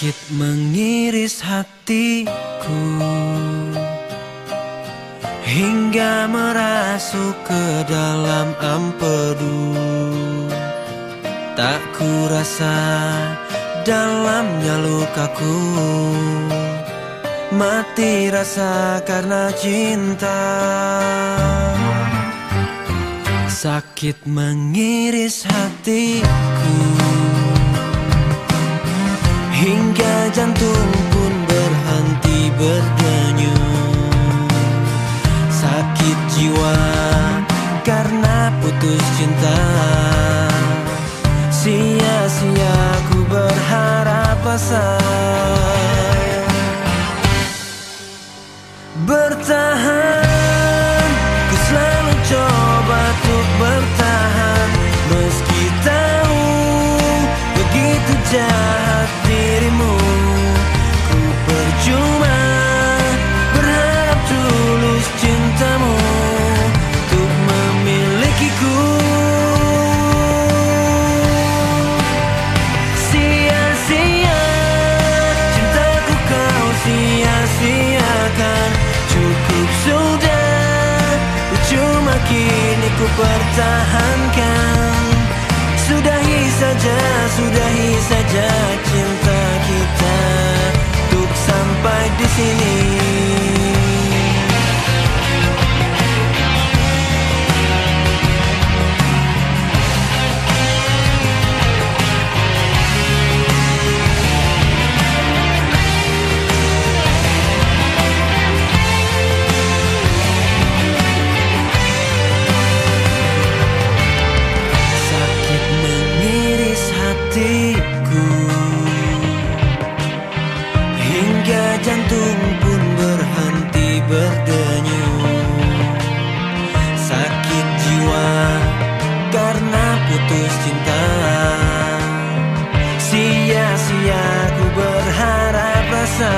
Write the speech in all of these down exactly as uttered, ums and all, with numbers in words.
Sakit mengiris hatiku hingga merasuk ke dalam empedu. Tak kurasa dalamnya lukaku, mati rasa karena cinta. Sakit mengiris hatiku hingga jantung pun berhenti berdenyut. Sakit jiwa karena putus cinta. Sia-sia ku berharap sayang. Bertahan, ku selalu coba untuk bertahan, meski tahu begitu jahat dirimu. Ku percuma berharap tulus cintamu untuk memilikiku. Sia-sia cintaku kau sia-siakan. Cukup sudah, percuma kini ku pertahankan. Sudahi saja, sudahi saja cinta kita untuk sampai di sini. Hingga jantung pun berhenti berdenyut. Sakit jiwa karena putus cinta. Sia-sia ku berharap rasa.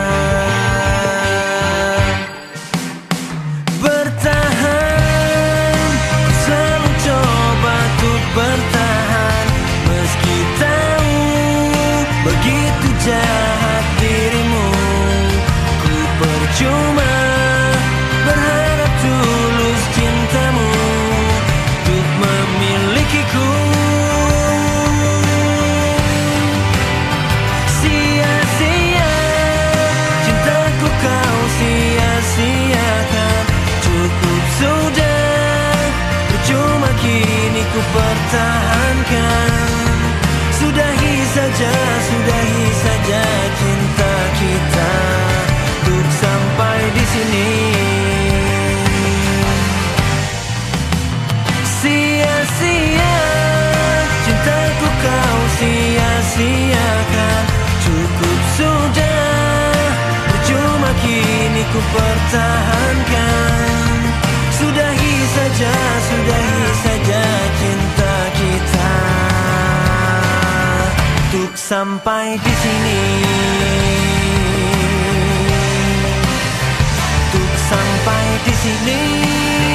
Bertahan, ku selalu coba untuk bertahan, meski tahu begitu jahat dirimu. Ku percuma berharap tulus cintamu untuk memilikiku. Sia-sia cintaku kau sia-siakan. Cukup sudah, percuma kini ku pertahankan. Sudahi saja, sudahi saja cinta kita untuk sampai di sini. Sia-sia cintaku kau sia-siakan. Cukup sudah, percuma kini ku pertahankan. Sudahi saja, sudahi saja cinta kita untuk sampai di sini. Untuk sampai di sini.